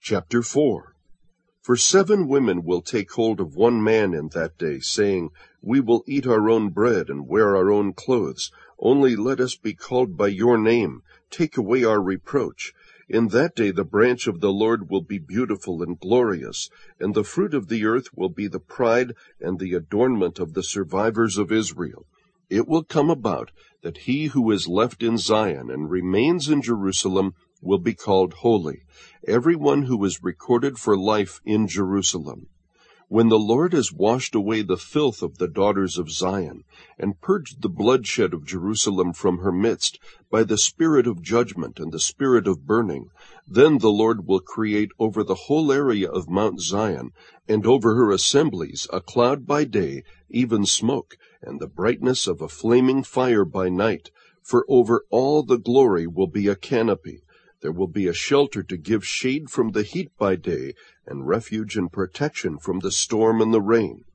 Chapter 4. For 7 women will take hold of one man in that day, saying, We will eat our own bread and wear our own clothes. Only let us be called by your name. Take away our reproach. In that day the branch of the Lord will be beautiful and glorious, and the fruit of the earth will be the pride and the adornment of the survivors of Israel. It will come about that he who is left in Zion and remains in Jerusalem will be called holy, every one who is recorded for life in Jerusalem. When the Lord has washed away the filth of the daughters of Zion, and purged the bloodshed of Jerusalem from her midst, by the spirit of judgment and the spirit of burning, then the Lord will create over the whole area of Mount Zion, and over her assemblies, a cloud by day, even smoke, and the brightness of a flaming fire by night. For over all the glory will be a canopy. There will be a shelter to give shade from the heat by day, and refuge and protection from the storm and the rain.